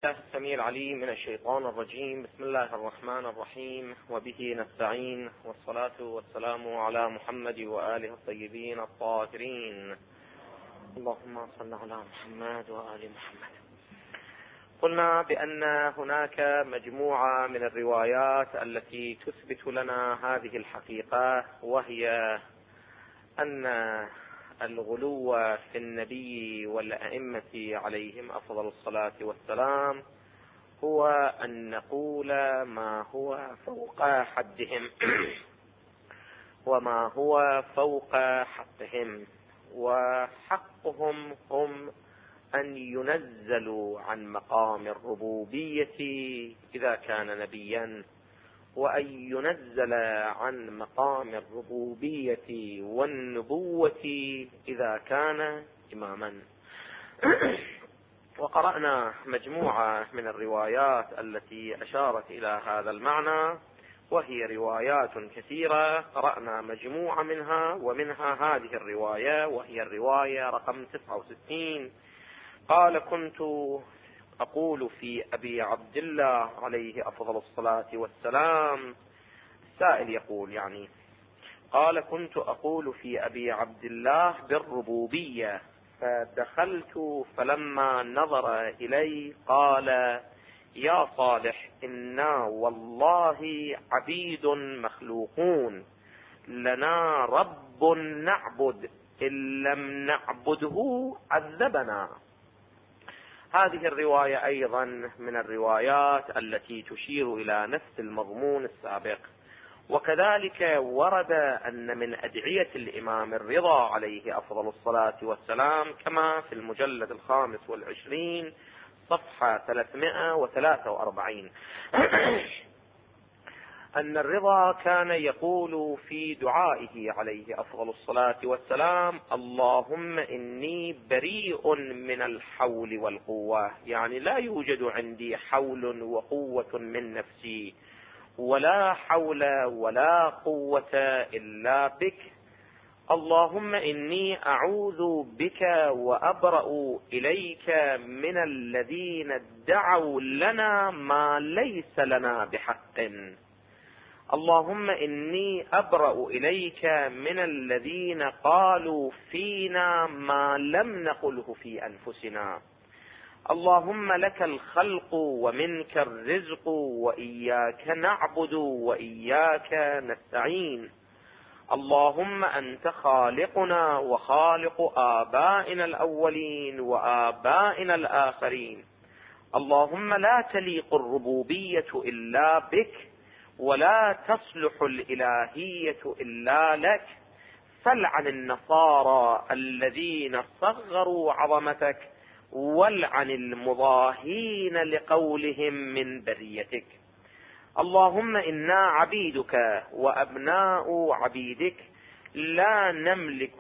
السميع العليم من الشيطان الرجيم. بسم الله الرحمن الرحيم، وبه نستعين، والصلاة والسلام على محمد وآله الطيبين الطاهرين. اللهم صل على محمد وآل محمد. قلنا بأن هناك مجموعة من الروايات التي تثبت لنا هذه الحقيقة، وهي أن الغلو في النبي والأئمة عليهم أفضل الصلاة والسلام هو أن نقول ما هو فوق حدهم وما هو فوق حقهم، وحقهم هم أن ينزلوا عن مقام الربوبية إذا كان نبيا، وأن ينزل عن مقام الربوبية والنبوة إذا كان إماما. وقرأنا مجموعة من الروايات التي أشارت إلى هذا المعنى، وهي روايات كثيرة. قرأنا مجموعة منها، ومنها هذه الرواية، وهي الرواية رقم 69. قال: كنت أقول في أبي عبد الله عليه أفضل الصلاة والسلام، السائل يقول قال: كنت أقول في أبي عبد الله بالربوبية، فدخلت فلما نظر إلي قال: يا صالح، إنا والله عبيد مخلوقون، لنا رب نعبد، إن لم نعبده عذبنا. هذه الرواية أيضا من الروايات التي تشير إلى نفس المضمون السابق. وكذلك ورد أن من أدعية الإمام الرضا عليه أفضل الصلاة والسلام، كما في المجلد 25 صفحة 343، أن الرضا كان يقول في دعائه عليه أفضل الصلاة والسلام: اللهم إني بريء من الحول والقوة، يعني لا يوجد عندي حول وقوة من نفسي، ولا حول ولا قوة إلا بك. اللهم إني أعوذ بك وأبرأ إليك من الذين ادعوا لنا ما ليس لنا بحق. اللهم إني أبرأ إليك من الذين قالوا فينا ما لم نقله في أنفسنا. اللهم لك الخلق ومنك الرزق، وإياك نعبد وإياك نستعين. اللهم أنت خالقنا وخالق آبائنا الأولين وآبائنا الآخرين. اللهم لا تليق الربوبية إلا بك، ولا تصلح الإلهية إلا لك. فلعن النصارى الذين صغروا عظمتك، والعن المضاهين لقولهم من بريتك. اللهم إنا عبيدك وأبناء عبيدك، لا نملك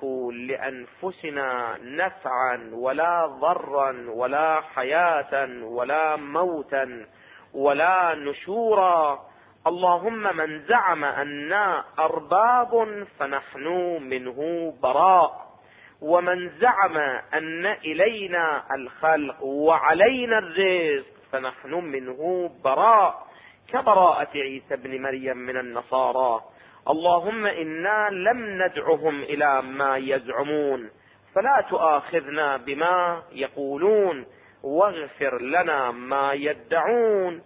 لأنفسنا نفعا ولا ضرا ولا حياة ولا موتا ولا نشورا. اللهم من زعم أننا أرباب فنحن منه براء، ومن زعم أن إلينا الخلق وعلينا الرزق فنحن منه براء، كبراءة عيسى بن مريم من النصارى. اللهم إنا لم ندعهم إلى ما يزعمون، فلا تؤاخذنا بما يقولون، واغفر لنا ما يدعون،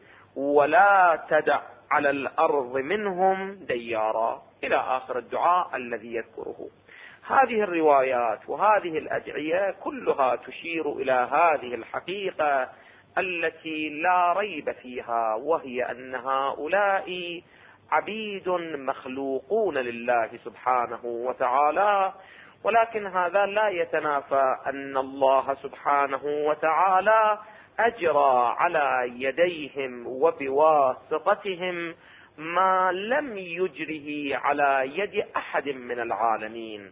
ولا تدع على الأرض منهم ديارا، إلى آخر الدعاء الذي يذكره. هذه الروايات وهذه الأدعية كلها تشير إلى هذه الحقيقة التي لا ريب فيها، وهي أن هؤلاء عبيد مخلوقون لله سبحانه وتعالى. ولكن هذا لا يتنافى أن الله سبحانه وتعالى أجرى على يديهم وبواسطتهم ما لم يجره على يد أحد من العالمين،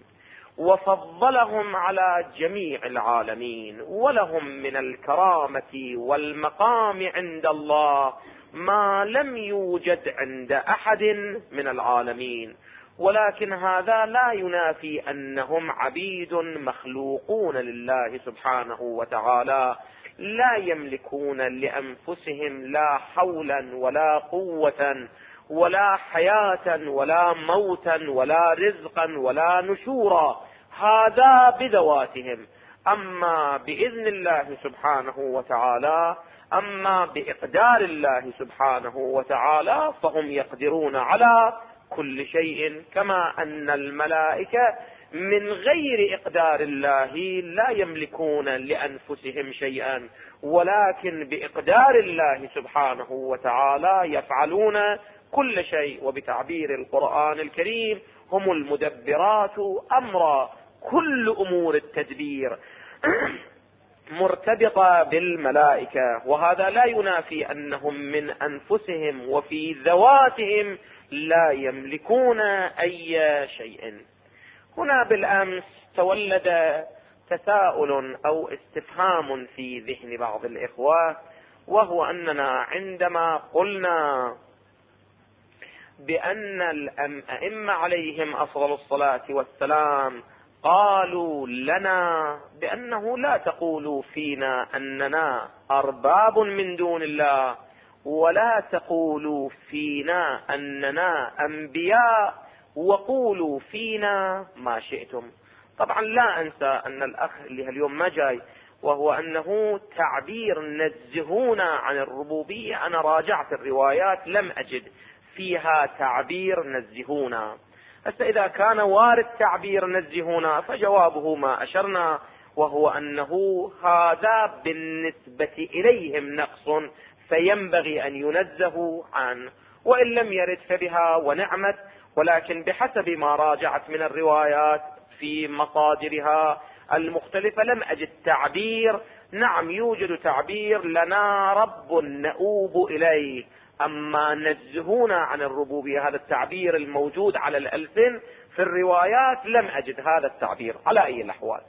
وفضلهم على جميع العالمين، ولهم من الكرامة والمقام عند الله ما لم يوجد عند أحد من العالمين. ولكن هذا لا ينافي أنهم عبيد مخلوقون لله سبحانه وتعالى، لا يملكون لأنفسهم لا حولا ولا قوة ولا حياة ولا موتا ولا رزقا ولا نشورا، هذا بذواتهم. أما بإذن الله سبحانه وتعالى، أما بإقدار الله سبحانه وتعالى، فهم يقدرون على كل شيء، كما أن الملائكة من غير إقدار الله لا يملكون لأنفسهم شيئا، ولكن بإقدار الله سبحانه وتعالى يفعلون كل شيء. وبتعبير القرآن الكريم هم المدبرات أمرا، كل أمور التدبير مرتبطة بالملائكة، وهذا لا ينافي أنهم من أنفسهم وفي ذواتهم لا يملكون أي شيء. هنا بالأمس تولد تساؤل أو استفهام في ذهن بعض الإخوة، وهو أننا عندما قلنا بأن الأئمة عليهم أفضل الصلاة والسلام قالوا لنا بأنه لا تقولوا فينا أننا أرباب من دون الله، ولا تقولوا فينا أننا أنبياء، وقولوا فينا ما شئتم. طبعا لا أنسى أن الأخ اللي اليوم ما جاي، وهو أنه تعبير نزهونا عن الربوبية، أنا راجعت الروايات لم أجد فيها تعبير نزهونا. حتى إذا كان وارد تعبير نزهونا فجوابه ما أشرنا، وهو أنه هذا بالنسبة إليهم نقص فينبغي أن ينزهوا عنه، وإن لم يرد فبها ونعمت، ولكن بحسب ما راجعت من الروايات في مصادرها المختلفة لم أجد تعبير. نعم يوجد تعبير لنا رب نؤوب إليه، أما نزهونا عن الربوبية هذا التعبير الموجود على الألسن في الروايات لم أجد هذا التعبير. على أي الأحوال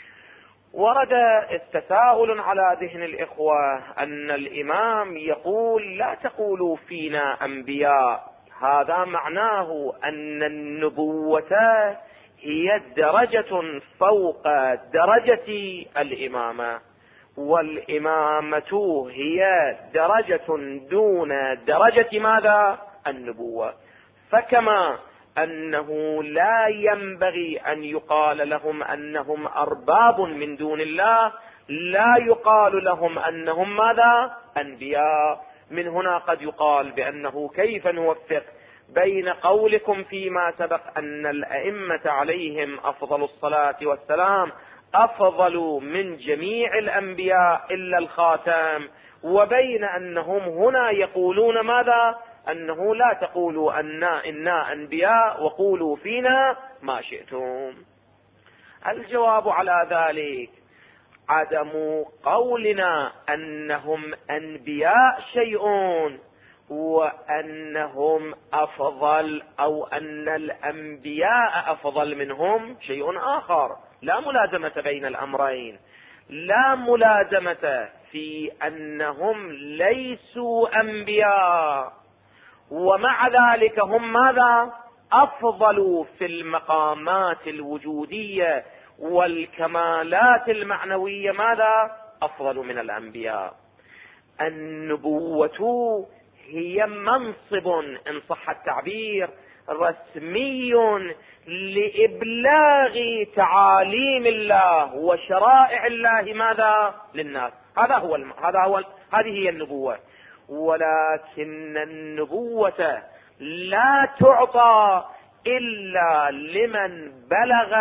ورد التساؤل على ذهن الإخوة أن الإمام يقول لا تقولوا فينا أنبياء، هذا معناه أن النبوة هي درجة فوق درجة الإمامة، والإمامة هي درجة دون درجة ماذا؟ النبوة. فكما أنه لا ينبغي أن يقال لهم أنهم أرباب من دون الله، لا يقال لهم أنهم ماذا؟ أنبياء. من هنا قد يقال بأنه كيف نوفق بين قولكم فيما سبق أن الأئمة عليهم أفضل الصلاة والسلام أفضل من جميع الأنبياء إلا الخاتم، وبين أنهم هنا يقولون ماذا؟ أنه لا تقولوا إنا أنبياء وقولوا فينا ما شئتم. الجواب على ذلك عدم قولنا أنهم أنبياء شيء، وأنهم أفضل أو أن الأنبياء أفضل منهم شيء آخر. لا ملازمة بين الأمرين، لا ملازمة في أنهم ليسوا أنبياء ومع ذلك هم ماذا؟ أفضل في المقامات الوجودية والكمالات المعنوية، ماذا؟ أفضل من الأنبياء. النبوة هي منصب إن صح التعبير رسمي لإبلاغ تعاليم الله وشرائع الله ماذا؟ للناس. هذه هي النبوة. ولكن النبوة لا تعطى إلا لمن بلغ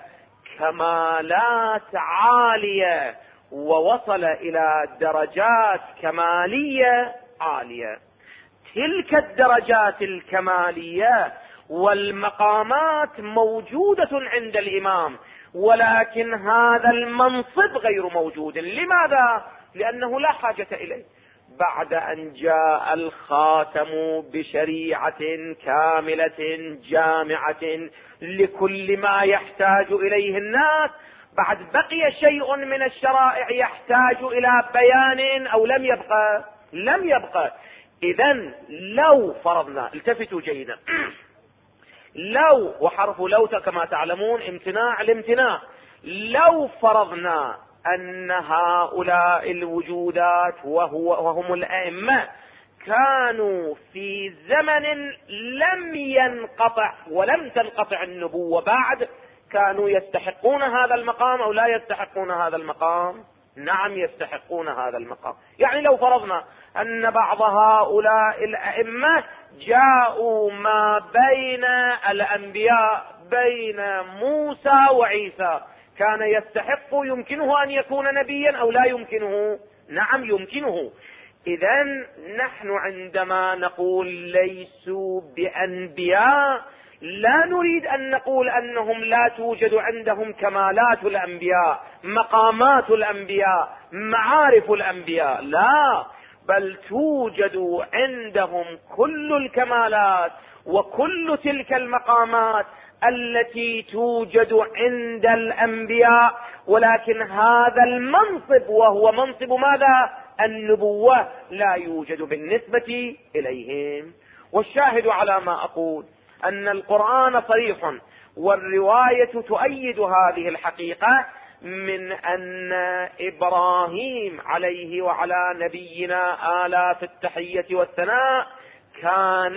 كمالات عالية ووصل إلى درجات كمالية عالية. تلك الدرجات الكمالية والمقامات موجودة عند الإمام، ولكن هذا المنصب غير موجود. لماذا؟ لأنه لا حاجة إليه. بعد أن جاء الخاتم بشريعة كاملة جامعة لكل ما يحتاج إليه الناس، بعد بقي شيء من الشرائع يحتاج إلى بيان أو لم يبقى؟ لم يبقى. إذن لو فرضنا، التفتوا جيدا، لو، وحرف لو كما تعلمون امتناع الامتناع، لو فرضنا أن هؤلاء الوجودات وهم الأئمة كانوا في زمن لم ينقطع ولم تنقطع النبوة بعد، كانوا يستحقون هذا المقام أو لا يستحقون هذا المقام؟ نعم يستحقون هذا المقام. يعني لو فرضنا أن بعض هؤلاء الأئمة جاءوا ما بين الأنبياء بين موسى وعيسى، كان يستحق يمكنه أن يكون نبيا أو لا يمكنه؟ نعم يمكنه. إذن نحن عندما نقول ليسوا بأنبياء لا نريد أن نقول أنهم لا توجد عندهم كمالات الأنبياء، مقامات الأنبياء، معارف الأنبياء، لا، بل توجد عندهم كل الكمالات وكل تلك المقامات التي توجد عند الأنبياء، ولكن هذا المنصب وهو منصب ماذا؟ النبوة لا يوجد بالنسبة إليهم. والشاهد على ما أقول أن القرآن صريح والرواية تؤيد هذه الحقيقة من أن إبراهيم عليه وعلى نبينا آلاف التحية والثناء كان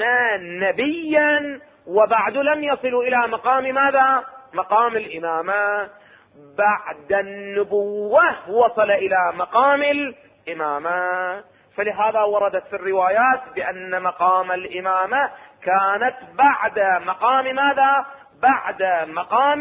نبيا وبعد لم يصل إلى مقام ماذا؟ مقام الإمامة. بعد النبوة وصل إلى مقام الإمامة، فلهذا وردت في الروايات بأن مقام الإمامة كانت بعد مقام ماذا؟ بعد مقام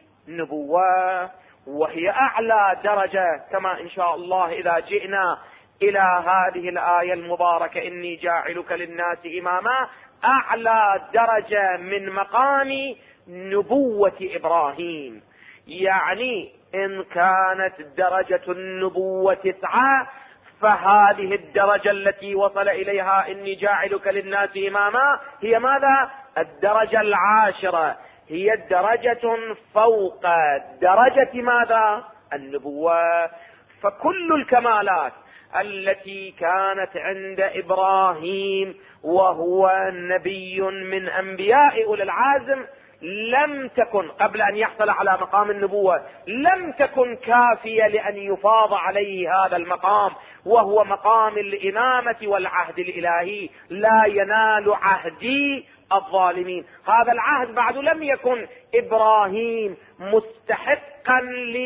النبوة، وهي أعلى درجة، كما إن شاء الله إذا جئنا إلى هذه الآية المباركة إني جاعلك للناس إماما، أعلى درجة من مقام نبوة إبراهيم. يعني إن كانت درجة النبوة 9، فهذه الدرجة التي وصل إليها إني جاعلك للناس إماما هي ماذا؟ الدرجة 10، هي درجة فوق درجة ماذا؟ النبوة. فكل الكمالات التي كانت عند إبراهيم وهو نبي من أنبياء أولي العزم لم تكن قبل أن يحصل على مقام النبوة، لم تكن كافية لأن يفاض عليه هذا المقام، وهو مقام الإمامة والعهد الإلهي. لا ينال عهدي الظالمين. هذا العهد بعد لم يكن إبراهيم مستحقا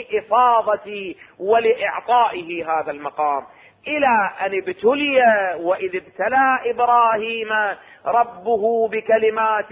لإفاضة ولإعطائه هذا المقام، إلى أن ابتلي وإذ ابتلى إبراهيم ربه بكلمات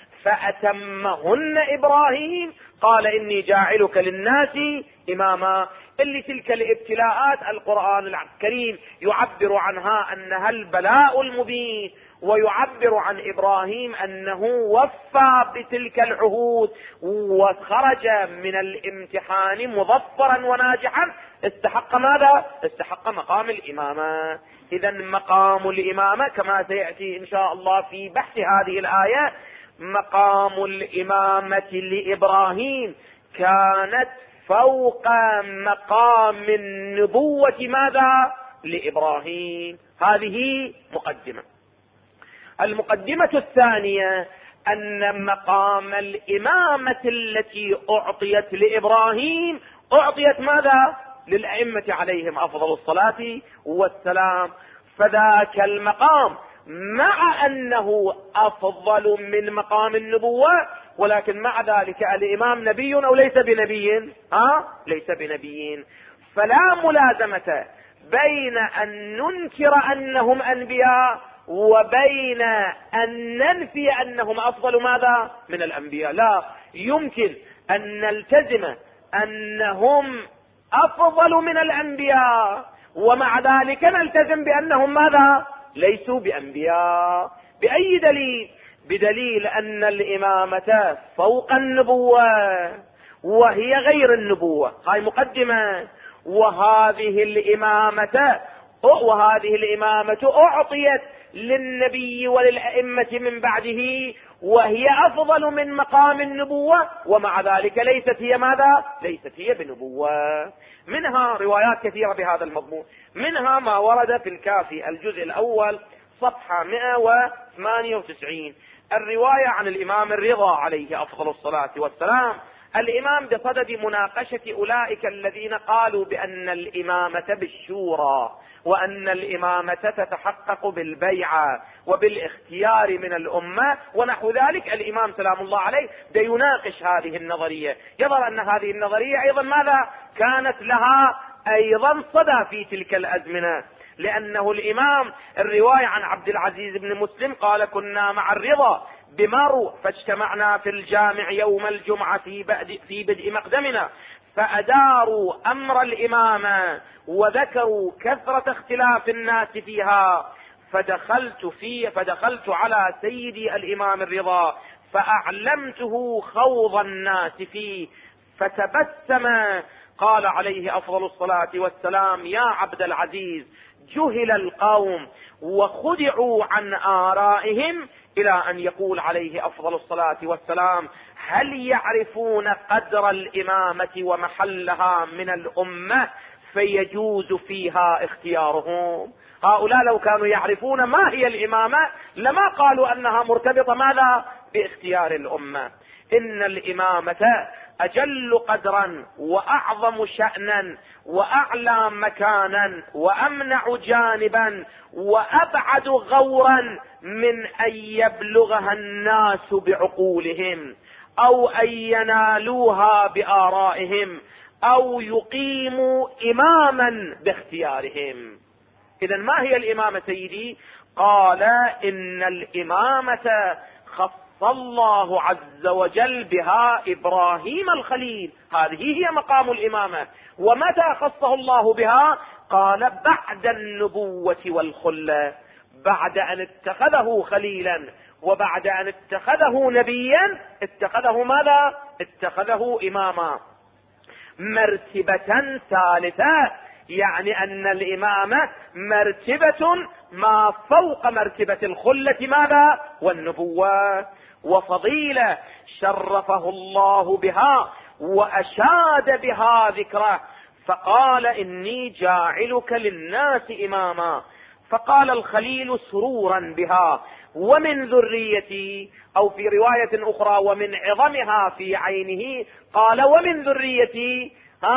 فأتمهن إبراهيم قال إني جاعلك للناس إماما. اللي تلك الابتلاءات القرآن الكريم يعبر عنها أنها البلاء المبين، ويعبر عن إبراهيم أنه وفى بتلك العهود وخرج من الامتحان مظفرا وناجحا، استحق ماذا؟ استحق مقام الإمامة. إذا مقام الإمامة كما سيأتي إن شاء الله في بحث هذه الآية، مقام الإمامة لإبراهيم كانت فوق مقام النبوة ماذا؟ لإبراهيم. هذه مقدمة. المقدمة الثانية أن مقام الإمامة التي أعطيت لإبراهيم أعطيت ماذا؟ للأئمة عليهم أفضل الصلاة والسلام. فذاك المقام مع أنه أفضل من مقام النبوة، ولكن مع ذلك الإمام نبي أو ليس بنبي؟ ليس بنبي. فلا ملازمة بين أن ننكر أنهم أنبياء وبين أن ننفي أنهم أفضل ماذا؟ من الأنبياء. لا يمكن أن نلتزم أنهم أفضل من الأنبياء ومع ذلك نلتزم بأنهم ماذا؟ ليسوا بأنبياء. بأي دليل؟ بدليل أن الإمامة فوق النبوة وهي غير النبوة. هاي مقدمة. وهذه الإمامة أعطيت للنبي وللأئمة من بعده وهي أفضل من مقام النبوة، ومع ذلك ليست هي ماذا؟ ليست هي بنبوة. منها روايات كثيرة بهذا المضمون، منها ما ورد في الكافي الجزء الأول صفحة 198 الرواية عن الإمام الرضا عليه أفضل الصلاة والسلام الإمام بصدد مناقشة أولئك الذين قالوا بأن الإمامة بالشورى، وأن الإمامة تتحقق بالبيعة وبالاختيار من الأمة ونحو ذلك. الإمام سلام الله عليه يناقش هذه النظرية، يظهر أن هذه النظرية أيضا ماذا كانت لها أيضا صدى في تلك الأزمنة، لأنه الإمام الرواية عن عبد العزيز بن مسلم قال: كنا مع الرضا بمرو فاجتمعنا في الجامع يوم الجمعة في بدء مقدمنا، فأداروا أمر الإمامة وذكروا كثرة اختلاف الناس فيها، فدخلت على سيدي الإمام الرضا فأعلمته خوض الناس فيه، فتبسم قال عليه أفضل الصلاة والسلام: يا عبد العزيز، جهل القوم وخدعوا عن آرائهم، إلى أن يقول عليه أفضل الصلاة والسلام: هل يعرفون قدر الإمامة ومحلها من الأمة فيجوز فيها اختيارهم؟ هؤلاء لو كانوا يعرفون ما هي الإمامة لما قالوا أنها مرتبطة ماذا باختيار الأمة. إن الإمامة أجل قدرا وأعظم شأنا وأعلى مكانا وأمنع جانبا وأبعد غورا من أن يبلغها الناس بعقولهم أو أن ينالوها بآرائهم أو يقيموا إماما باختيارهم. إذن ما هي الإمامة سيدي؟ قال: إن الإمامة خص الله عز وجل بها إبراهيم الخليل، هذه هي مقام الإمامة. ومتى خصه الله بها؟ قال: بعد النبوة والخلة، بعد أن اتخذه خليلا وبعد أن اتخذه نبيا اتخذه ماذا؟ اتخذه إماما. مرتبة ثالثة، يعني أن الإمامة مرتبة ما فوق مرتبة الخلة ماذا؟ والنبوة، وفضيلة شرفه الله بها وأشاد بها ذكره، فقال: إني جاعلك للناس إماما. فقال الخليل سرورا بها: ومن ذريتي، أو في رواية أخرى: ومن عظمها في عينه قال: ومن ذريتي.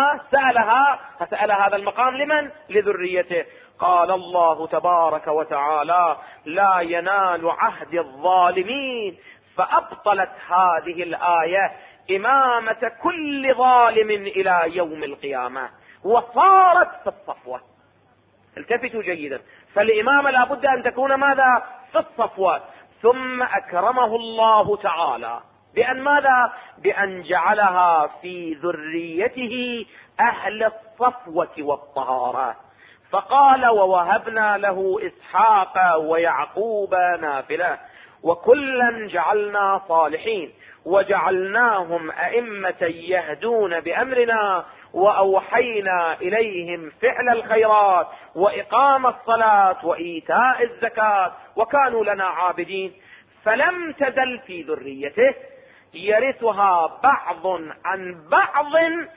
فسأل هذا المقام لمن؟ لذريته. قال الله تبارك وتعالى: لا ينال عهد الظالمين. فأبطلت هذه الآية إمامة كل ظالم إلى يوم القيامة، وصارت في الصفوة. التفتوا جيدا، فالإمامة لابد أن تكون ماذا؟ في الصفوة. ثم أكرمه الله تعالى بأن ماذا؟ بأن جعلها في ذريته أهل الصفوة والطهارة، فقال: ووهبنا له إسحاق ويعقوب نافلة وكلا جعلنا صالحين وجعلناهم أئمة يهدون بأمرنا وأوحينا إليهم فعل الخيرات وإقام الصلاة وإيتاء الزكاة وكانوا لنا عابدين. فلم تزل في ذريته يرثها بعض عن بعض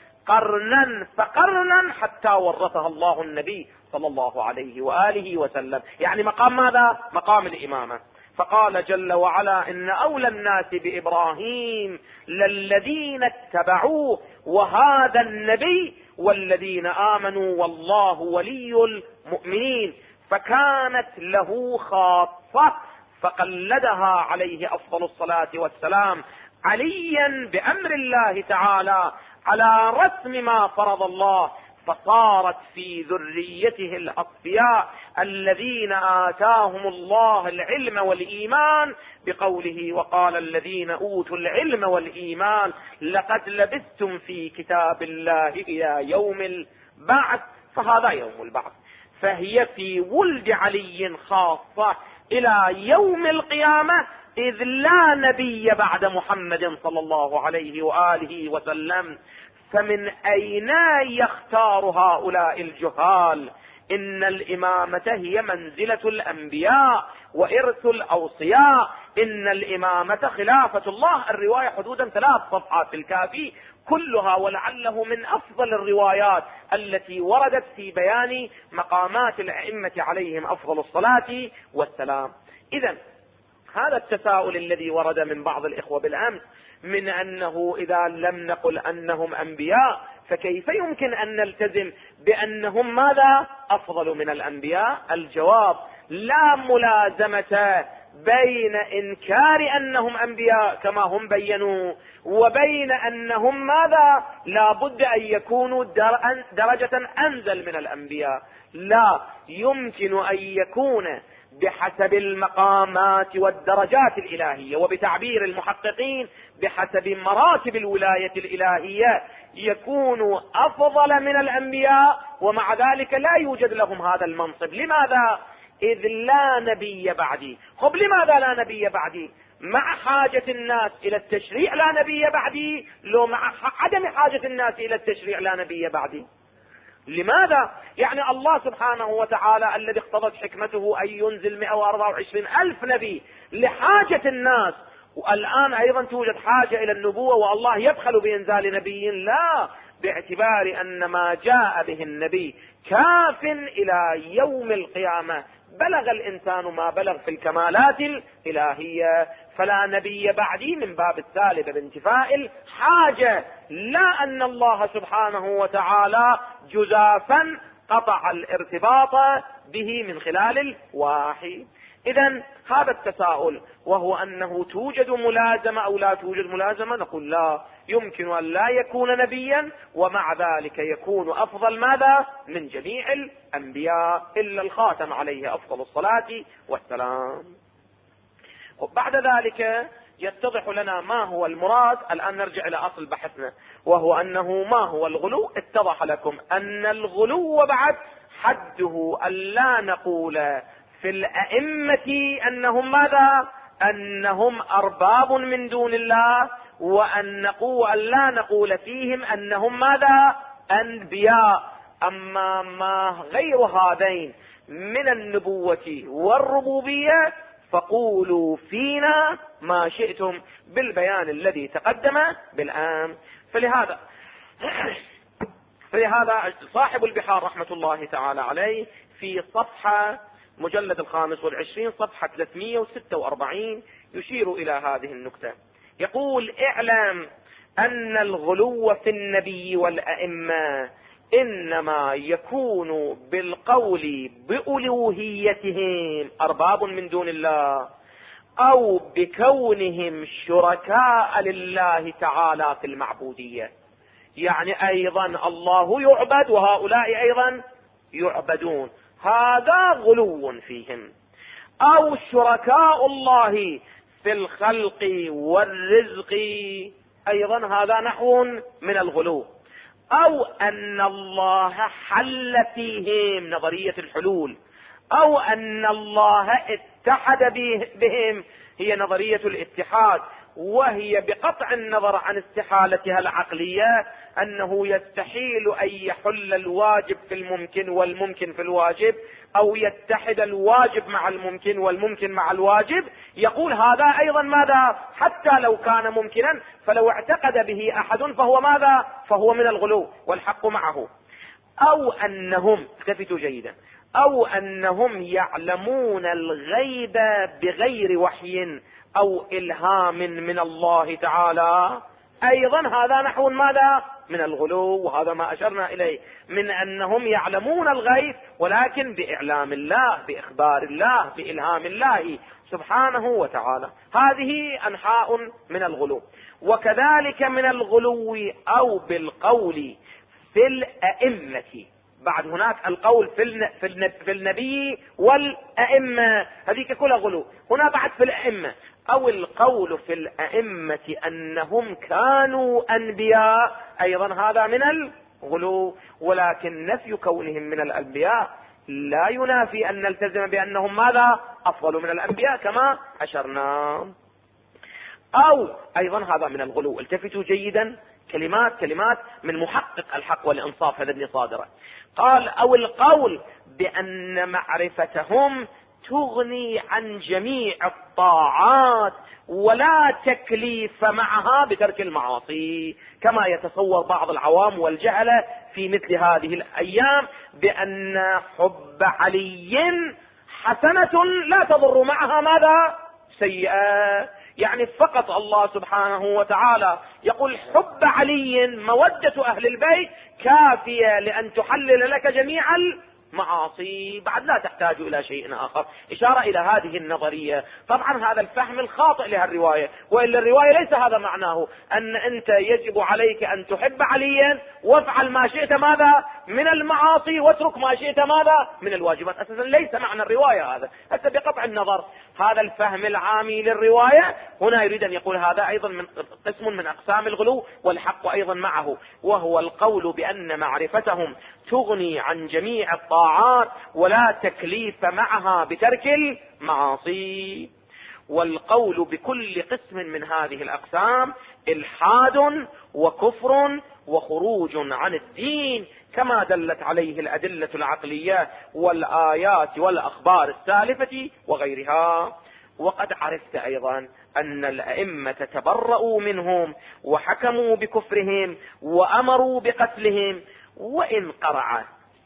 قرنا فقرنا حتى ورثها الله النبي صلى الله عليه وآله وسلم. يعني مقام ماذا؟ مقام الإمامة. فقال جل وعلا: إن أولى الناس بإبراهيم للذين اتبعوه وهذا النبي والذين آمنوا والله ولي المؤمنين. فكانت له خاصة فقلدها عليه أفضل الصلاة والسلام عليا بأمر الله تعالى على رسم ما فرض الله، فصارت في ذريته الأصفياء الذين آتاهم الله العلم والإيمان، بقوله: وقال الذين أوتوا العلم والإيمان لقد لبثتم في كتاب الله إلى يوم البعث. فهذا يوم البعث، فهي في ولد علي خاصة إلى يوم القيامة، إذ لا نبي بعد محمد صلى الله عليه وآله وسلم. فمن أين يختار هؤلاء الجهال؟ إن الإمامة هي منزلة الأنبياء وإرث الأوصياء. إن الإمامة خلافة الله. الرواية حدودا 3 صفحات في الكافي كلها، ولعله من أفضل الروايات التي وردت في بيان مقامات الأئمة عليهم أفضل الصلاة والسلام. إذن هذا التساؤل الذي ورد من بعض الإخوة بالأمس من أنه إذا لم نقل أنهم أنبياء فكيف يمكن أن نلتزم بأنهم ماذا أفضل من الأنبياء؟ الجواب: لا ملازمة بين إنكار أنهم أنبياء كما هم بينوا وبين أنهم ماذا لا بد أن يكونوا درجة أنزل من الأنبياء. لا يمكن أن يكون بحسب المقامات والدرجات الإلهية، وبتعبير المحققين بحسب مراتب الولاية الإلهية، يكون أفضل من الأنبياء ومع ذلك لا يوجد لهم هذا المنصب. لماذا؟ إذ لا نبي بعدي. خب لماذا لا نبي بعدي؟ مع حاجة الناس إلى التشريع لا نبي بعدي، لو مع عدم حاجة الناس إلى التشريع لا نبي بعدي. لماذا؟ يعني الله سبحانه وتعالى الذي اقتضت حكمته أن ينزل 124,000 نبي لحاجة الناس، والآن أيضا توجد حاجة إلى النبوة والله يبخل بإنزال نبي؟ لا، باعتبار أن ما جاء به النبي كاف إلى يوم القيامة، بلغ الإنسان ما بلغ في الكمالات الإلهية، فلا نبي بعدي من باب السالب بانتفاء الحاجة، لا أن الله سبحانه وتعالى جزافا قطع الارتباط به من خلال الوحي. إذن هذا التساؤل، وهو أنه توجد ملازمة أو لا توجد ملازمة، نقول لا، يمكن أن لا يكون نبيا ومع ذلك يكون أفضل ماذا؟ من جميع الأنبياء إلا الخاتم عليه أفضل الصلاة والسلام. بعد ذلك يتضح لنا ما هو المراد. الآن نرجع إلى أصل بحثنا، وهو أنه ما هو الغلو. اتضح لكم أن الغلو بعد حده أن لا نقول في الأئمة أنهم ماذا؟ أنهم أرباب من دون الله، وأن لا نقول فيهم أنهم ماذا؟ أنبياء. أما ما غير هذين من النبوة والربوبية فقولوا فينا ما شئتم بالبيان الذي تقدم بالآن. فلهذا صاحب البحار رحمة الله تعالى عليه في صفحة مجلد 25 صفحة 346 يشير إلى هذه النكتة، يقول: اعلم أن الغلو في النبي والأئمة إنما يكون بالقول بألوهيتهم أرباب من دون الله، أو بكونهم شركاء لله تعالى في المعبودية. يعني أيضا الله يعبد وهؤلاء أيضا يعبدون، هذا غلو فيهم. أو شركاء الله في الخلق والرزق، أيضا هذا نحو من الغلو. أو أن الله حل فيهم، نظرية الحلول. أو أن الله اتحد بهم، هي نظرية الاتحاد، وهي بقطع النظر عن استحالتها العقلية، أنه يستحيل أن يحل الواجب في الممكن والممكن في الواجب، أو يتحد الواجب مع الممكن والممكن مع الواجب. يقول هذا أيضا ماذا؟ حتى لو كان ممكنا فلو اعتقد به أحد فهو ماذا؟ فهو من الغلو والحق معه. أو أنهم، التفتوا جيدا، أو أنهم يعلمون الغيب بغير وحي أو إلهام من الله تعالى، أيضا هذا نحو ماذا؟ من الغلو. وهذا ما أشرنا إليه من أنهم يعلمون الغيب ولكن بإعلام الله، بإخبار الله، بإلهام الله سبحانه وتعالى. هذه أنحاء من الغلو. وكذلك من الغلو أو بالقول في الأئمة، بعد هناك القول في النبي والأئمة، هذه كلها غلو. هنا بعد في الأئمة، أو القول في الأئمة أنهم كانوا أنبياء، أيضا هذا من الغلو. ولكن نفي كونهم من الأنبياء لا ينافي أن نلتزم بأنهم ماذا؟ أفضل من الأنبياء كما أشرنا. أو أيضا هذا من الغلو. التفتوا جيدا، كلمات من محقق الحق والإنصاف هذا اللي صادرة. قال: أو القول بأن معرفتهم تغني عن جميع الطاعات ولا تكليف معها بترك المعاصي، كما يتصور بعض العوام والجهلة في مثل هذه الأيام بأن حب علي حسنة لا تضر معها ماذا؟ سيئة. يعني فقط الله سبحانه وتعالى يقول حب علي مودة أهل البيت كافية لأن تحلل لك جميع المعاصي، بعد لا تحتاج إلى شيء آخر. إشارة إلى هذه النظرية. طبعا هذا الفهم الخاطئ لهالرواية، وإلا الرواية ليس هذا معناه أن أنت يجب عليك أن تحب عليا وافعل ما شئت ماذا من المعاصي واترك ما شئت ماذا من الواجبات. أساسا ليس معنى الرواية هذا، حتى بقطع النظر هذا الفهم العامي للرواية. هنا يريد أن يقول هذا أيضا من قسم من أقسام الغلو، والحق أيضا معه، وهو القول بأن معرفتهم تغني عن جميع الطاعات ولا تكليف معها بترك المعاصي. والقول بكل قسم من هذه الأقسام إلحاد وكفر وخروج عن الدين، كما دلت عليه الأدلة العقلية والآيات والأخبار السالفة وغيرها. وقد عرفت أيضا أن الأئمة تبرؤوا منهم وحكموا بكفرهم وأمروا بقتلهم. وإن قرع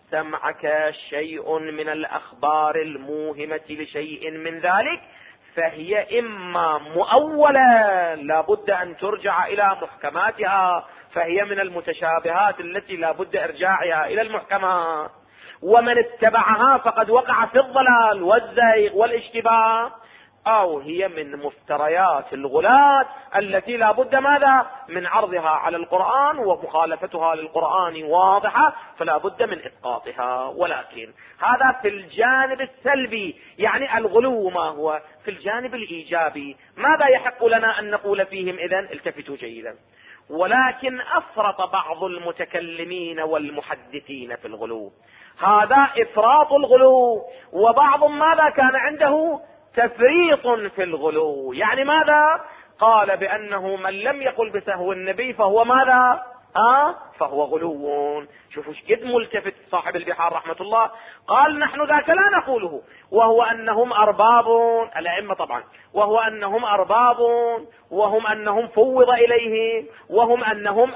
سمعك شيء من الأخبار الموهمة لشيء من ذلك فهي إما مؤولة لا بد أن ترجع إلى محكماتها، فهي من المتشابهات التي لا بد إرجاعها إلى المحكمات، ومن اتبعها فقد وقع في الضلال والزيغ والاشتباه، أو هي من مفتريات الغلاة التي لا بد ماذا من عرضها على القرآن، ومخالفتها للقرآن واضحة فلا بد من إسقاطها. ولكن هذا في الجانب السلبي، يعني الغلو ما هو في الجانب الإيجابي ماذا يحق لنا أن نقول فيهم؟ إذن التفتوا جيدا. ولكن أفرط بعض المتكلمين والمحدثين في الغلو، هذا إفراط الغلو، وبعض ماذا كان عنده تفريط في الغلو. يعني ماذا؟ قال بأنه من لم يقل بسهو النبي فهو ماذا؟ فهو غلو. شوفوا قد ملتفت صاحب البحار رحمة الله، قال نحن ذاك لا نقوله، وهو أنهم أرباب الأئمة طبعا، وهو أنهم أرباب، وهم أنهم فوض إليهم، وهم أنهم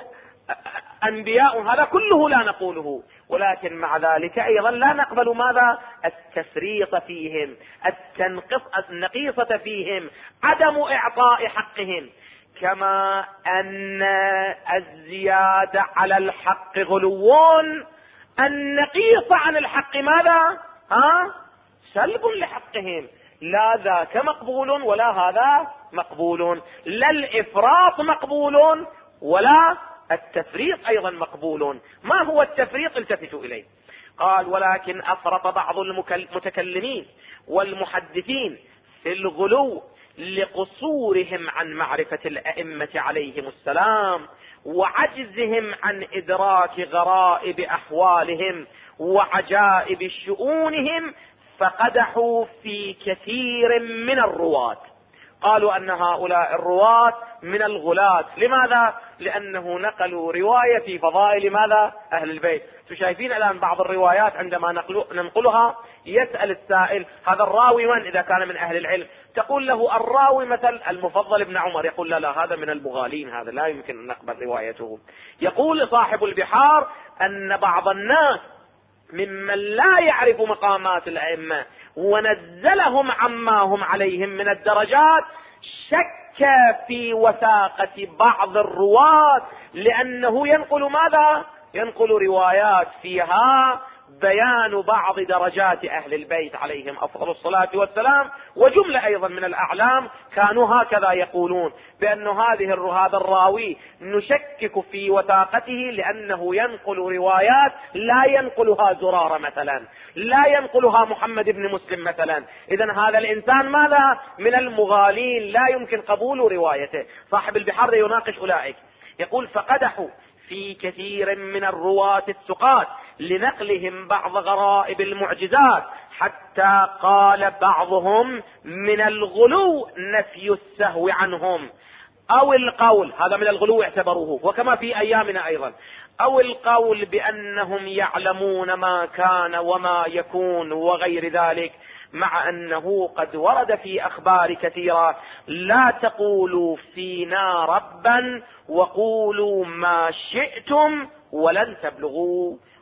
أنبياء، هذا كله لا نقوله. ولكن مع ذلك أيضا لا نقبل ماذا؟ التفريط فيهم، النقيصة فيهم، عدم إعطاء حقهم. كما أن الزيادة على الحق غلو، النقيص عن الحق ماذا؟ سلب لحقهم. لا ذاك مقبول ولا هذا مقبول، لا الإفراط مقبول ولا التفريط أيضا مقبول. ما هو التفريط؟ التفتوا إليه. قال ولكن أفرط بعض المتكلمين والمحدثين في الغلو لقصورهم عن معرفة الأئمة عليهم السلام، وعجزهم عن إدراك غرائب أحوالهم وعجائب شؤونهم، فقدحوا في كثير من الرواة. قالوا أن هؤلاء الرواة من الغلاة. لماذا؟ لأنه نقلوا رواية في فضائل ماذا؟ أهل البيت. شايفين الآن بعض الروايات عندما ننقلها يسأل السائل هذا الراوي من؟ إذا كان من أهل العلم تقول له الراوي مثل المفضل ابن عمر، يقول لا هذا من المغالين، هذا لا يمكن أن نقبل روايته. يقول صاحب البحار أن بعض الناس ممن لا يعرف مقامات الأئمة ونزلهم عما هم عليهم من الدرجات شك في وثاقة بعض الرواة، لأنه ينقل ماذا؟ ينقل روايات فيها بيان بعض درجات أهل البيت عليهم أفضل الصلاة والسلام، وجملة أيضا من الأعلام كانوا هكذا يقولون بأن هذا الراوي نشكك في وثاقته لأنه ينقل روايات لا ينقلها زرارة مثلا، لا ينقلها محمد بن مسلم مثلا. إذن هذا الإنسان ماذا؟ من المغالين، لا يمكن قبول روايته. صاحب البحار يناقش أولئك، يقول فقدحوا في كثير من الرواة الثقات لنقلهم بعض غرائب المعجزات، حتى قال بعضهم من الغلو نفي السهو عنهم، أو القول، هذا من الغلو اعتبروه، وكما في أيامنا أيضا، أو القول بأنهم يعلمون ما كان وما يكون وغير ذلك، مع أنه قد ورد في أخبار كثيرة لا تقولوا فينا ربا وقولوا ما شئتم ولن تبلغوا.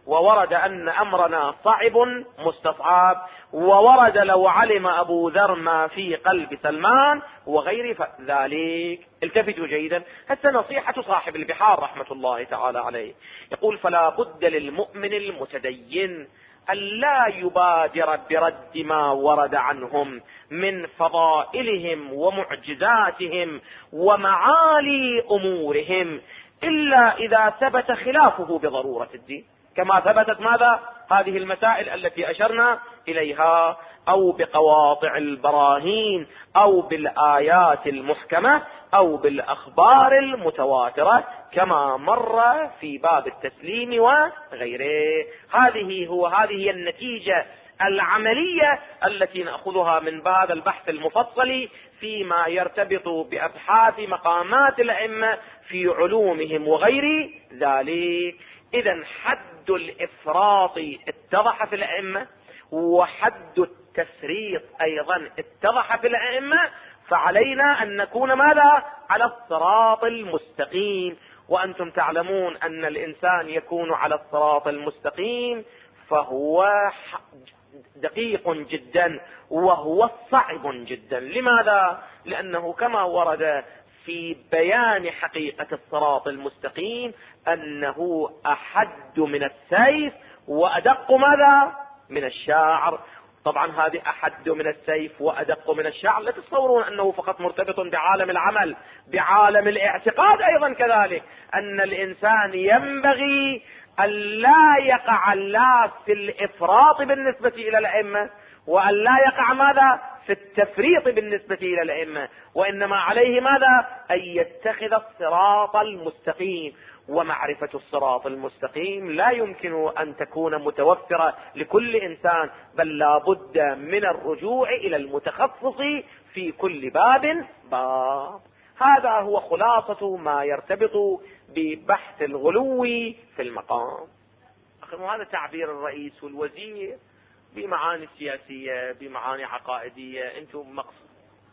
وورد أن أمرنا صعب مستصعب، وورد لو علم أبو ذر ما في قلب سلمان وغير ذلك. التفتوا جيدا. هسه نصيحة صاحب البحار رحمة الله تعالى عليه، يقول: فلا بد للمؤمن المتدين أن لا يبادر برد ما ورد عنهم من فضائلهم ومعجزاتهم ومعالي أمورهم إلا إذا ثبت خلافه بضرورة الدين، كما ثبتت ماذا؟ هذه المسائل التي أشرنا إليها، أو بقواطع البراهين، أو بالآيات المحكمة، أو بالأخبار المتواترة، كما مر في باب التسليم وغيره. هذه النتيجة العملية التي نأخذها من بعد البحث المفصل فيما يرتبط بأبحاث مقامات الأئمة في علومهم وغير ذلك. إذن حد الإفراط اتضح في الأئمة، وحد التفريط أيضا اتضح في الأئمة، فعلينا أن نكون ماذا؟ على الصراط المستقيم. وأنتم تعلمون أن الإنسان يكون على الصراط المستقيم فهو دقيق جدا وهو صعب جدا. لماذا؟ لأنه كما ورد في بيان حقيقة الصراط المستقيم أنه أحد من السيف وأدق ماذا؟ من الشعر. طبعا هذه أحد من السيف وأدق من الشعر، لا تتصورون أنه فقط مرتبط بعالم العمل، بعالم الاعتقاد أيضا كذلك، أن الإنسان ينبغي أن لا يقع لا في الإفراط بالنسبة إلى الأئمة، وأن لا يقع ماذا؟ في التفريط بالنسبة إلى الأئمة، وإنما عليه ماذا؟ أن يتخذ الصراط المستقيم. ومعرفة الصراط المستقيم لا يمكن أن تكون متوفرة لكل إنسان، بل لا بد من الرجوع إلى المتخصص في كل باب. هذا هو خلاصة ما يرتبط ببحث الغلو في المقام. وهذا تعبير الرئيس والوزير بمعاني سياسية، بمعاني عقائدية. انتم مقصود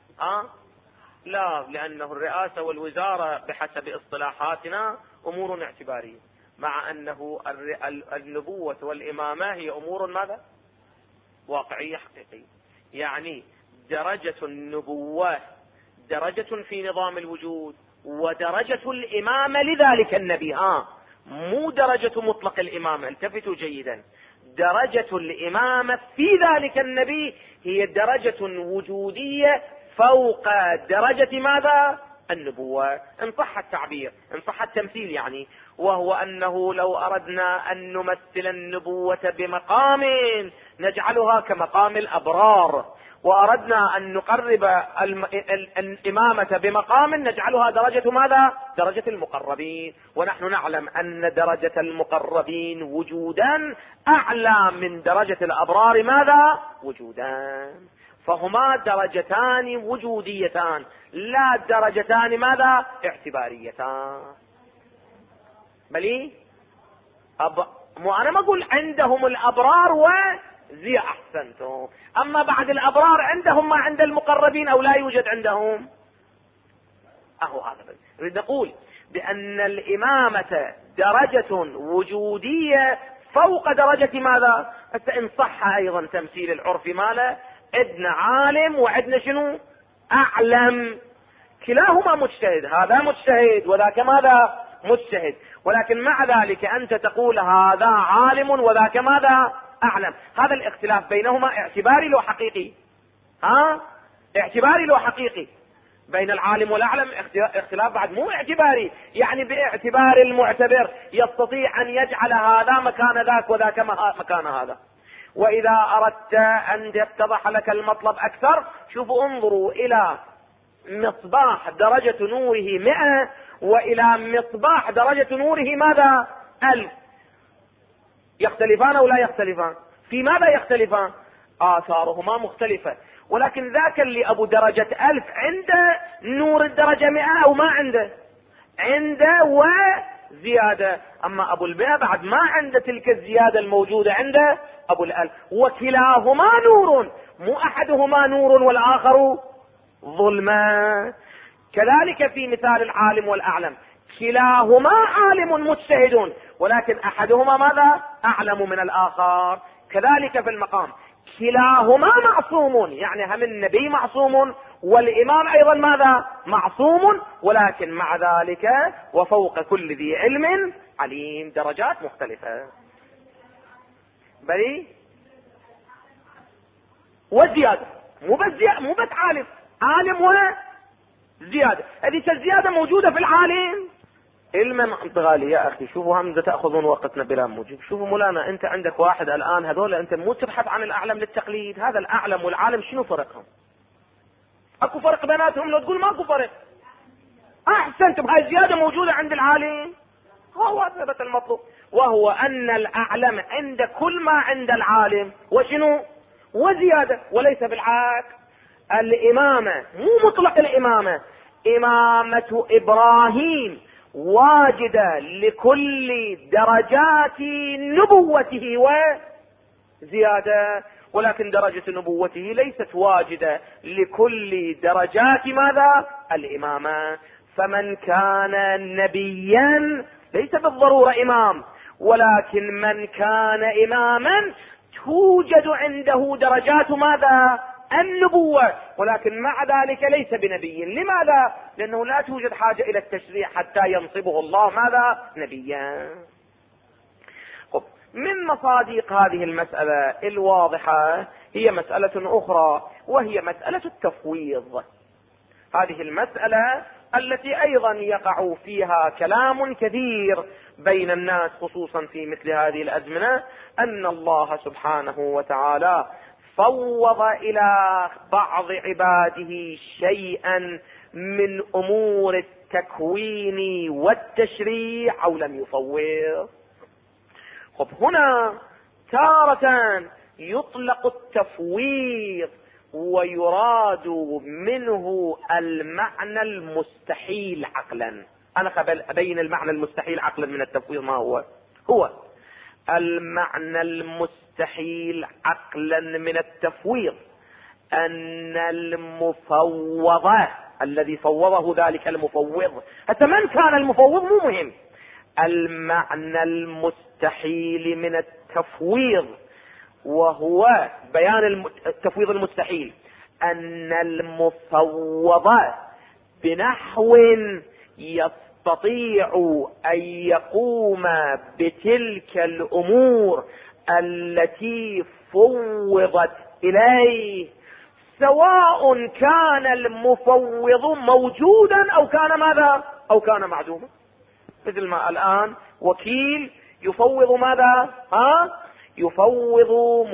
لا، لأنه الرئاسة والوزارة بحسب اصطلاحاتنا أمور اعتبارية، مع أنه النبوة والإمامة هي أمور ماذا؟ واقعية حقيقية. يعني درجة النبوة درجة في نظام الوجود، ودرجة الإمامة لذلك النبي مو درجة مطلق الإمامة. التفتوا جيدا، درجة الإمامة في ذلك النبي هي درجة وجودية فوق درجة ماذا؟ النبوة، إن صح التعبير، إن صح التمثيل يعني. وهو أنه لو أردنا أن نمثل النبوة بمقام نجعلها كمقام الأبرار، وأردنا أن نقرب الإمامة بمقام نجعلها درجة ماذا؟ درجة المقربين. ونحن نعلم أن درجة المقربين وجودا أعلى من درجة الأبرار ماذا؟ وجودا. فهما درجتان وجوديتان، لا درجتان ماذا؟ اعتباريتان. بلي مو أنا ما أقول عندهم الأبرار وزي أحسنتم، أما بعد الأبرار عندهم ما عند المقربين أو لا يوجد عندهم. هذا نريد نقول بأن الإمامة درجة وجودية فوق درجة ماذا؟ حتى إن صح أيضا تمثيل العرف ماله، عندنا عالم وعندنا شنو؟ أعلم. كلاهما مجتهد، هذا مجتهد وذاك ماذا؟ مجتهد. ولكن مع ذلك أنت تقول هذا عالم وذاك ماذا؟ أعلم. هذا الاختلاف بينهما اعتباري لو حقيقي، اعتباري لو حقيقي. بين العالم والأعلم اختلاف بعد مو اعتباري، يعني باعتبار المعتبر يستطيع أن يجعل هذا مكان ذاك وذاك مكان هذا. وإذا أردت أن يتضح لك المطلب أكثر، شوفوا انظروا إلى مصباح درجة نوره 100 وإلى مصباح درجة نوره ماذا؟ 1000. يختلفان أو لا يختلفان؟ في ماذا يختلفان؟ آثارهما مختلفة. ولكن ذاك اللي أبو درجة 1000 عنده نور الدرجة 100 أو ما عنده؟ عنده وزيادة. أما أبو 100 بعد ما عنده تلك الزيادة الموجودة عنده أبو 1000. وكلاهما نور، مو أحدهما نور والآخر ظلمة. كذلك في مثال العالم والأعلم، كلاهما عالم مجتهد، ولكن أحدهما ماذا؟ أعلم من الآخر. كذلك في المقام كلاهما معصوم، يعني هم النبي معصوم والإمام أيضا ماذا؟ معصوم، ولكن مع ذلك وفوق كل ذي علم عليم، درجات مختلفة. بل وزيادة، مو بس عالم وزيادة. هذه الزيادة موجودة في العالم. علما غالي يا أخي، شوفوا هم تأخذون وقتنا بلا موجب. شوفوا مولانا، أنت عندك واحد الآن، هذول أنت مو تبحث عن الأعلم للتقليد، هذا الأعلم والعالم شنو فرقهم؟ أكو فرق بيناتهم؟ لو تقول ماكو فرق أحسنت، بهاي الزيادة موجودة عند العالم، هو ثبت المطلوب، وهو أن الأعلم عند كل ما عند العالم وشنو؟ وزيادة، وليس بالعكس. الإمامة مو مطلق الإمامة، إمامة إبراهيم واجدة لكل درجات نبوته وزيادة، ولكن درجة نبوته ليست واجدة لكل درجات ماذا؟ الإمامة. فمن كان نبيا ليس بالضرورة إمام، ولكن من كان إماما توجد عنده درجات ماذا؟ النبوة، ولكن مع ذلك ليس بنبي. لماذا؟ لأنه لا توجد حاجة إلى التشريع حتى ينصبه الله ماذا؟ نبيا. من مصادق هذه المسألة الواضحة هي مسألة أخرى، وهي مسألة التفويض. هذه المسألة التي أيضا يقع فيها كلام كثير بين الناس، خصوصا في مثل هذه الأزمنة، أن الله سبحانه وتعالى فوض إلى بعض عباده شيئا من أمور التكوين والتشريع أو لم يفوض. هنا تارة يطلق التفويض ويراد منه المعنى المستحيل عقلا. أنا أبين المعنى المستحيل عقلا من التفويض ما هو. هو المعنى المستحيل عقلا من التفويض أن المفوض الذي فوضه ذلك المفوض، حتى من كان المفوض مو مهم، المعنى المستحيل من التفويض وهو بيان التفويض المستحيل أن المفوض بنحو يستطيع أن يقوم بتلك الأمور التي فوضت إليه، سواء كان المفوض موجودا أو كان ماذا؟ أو كان معدوما. مثل ما الآن وكيل يفوض ماذا؟ يفوض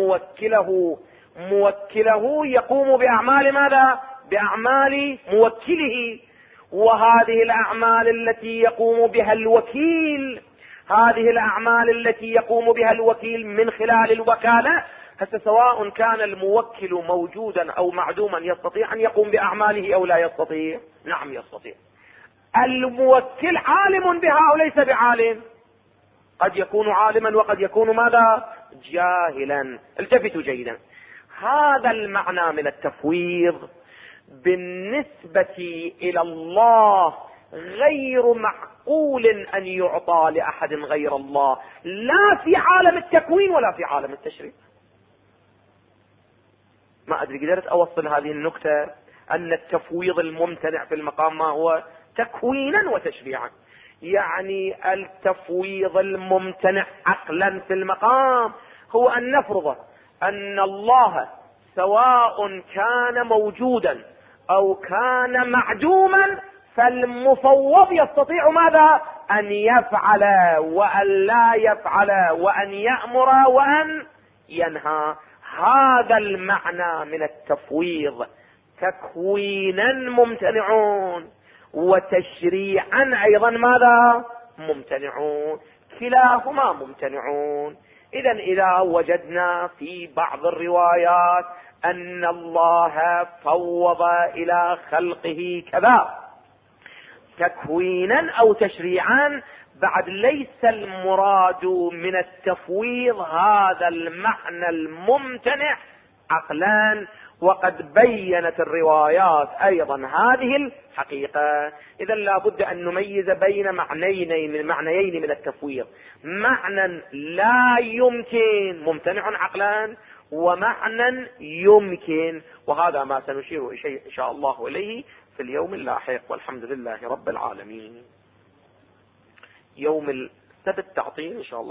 موكله يقوم بأعمال ماذا؟ بأعمال موكله. وهذه الأعمال التي يقوم بها الوكيل، هذه الأعمال التي يقوم بها الوكيل من خلال الوكالة، حتى سواء كان الموكل موجودا أو معدوما يستطيع أن يقوم بأعماله أو لا يستطيع؟ نعم يستطيع. الموكل عالم بها أو ليس بعالم؟ قد يكون عالما وقد يكون ماذا؟ جاهلا. التفتوا جيدا، هذا المعنى من التفويض بالنسبة إلى الله غير معقول أن يعطى لأحد غير الله، لا في عالم التكوين ولا في عالم التشريع. ما أدري قدرت أوصل هذه النكتة، أن التفويض الممتنع في المقام ما هو؟ تكوينا وتشريعا. يعني التفويض الممتنع عقلا في المقام هو أن نفرض أن الله سواء كان موجودا أو كان معدوما، فالمفوض يستطيع ماذا؟ أن يفعل وأن لا يفعل، وأن يأمر وأن ينهى. هذا المعنى من التفويض، تكوينا ممتنعون وتشريعا أيضا ماذا؟ ممتنعون، كلاهما ممتنعون. إذا وجدنا في بعض الروايات أن الله فوض إلى خلقه كذا تكوينا أو تشريعا، بعد ليس المراد من التفويض هذا المعنى الممتنع عقلان، وقد بينت الروايات أيضا هذه الحقيقة. إذا لا بد أن نميز بين معنيين من التفويض: معنى لا يمكن ممتنع عقلان، ومعنى يمكن، وهذا ما سنشير إن شاء الله إليه في اليوم اللاحق، والحمد لله رب العالمين. يوم السبت تعطيل إن شاء الله.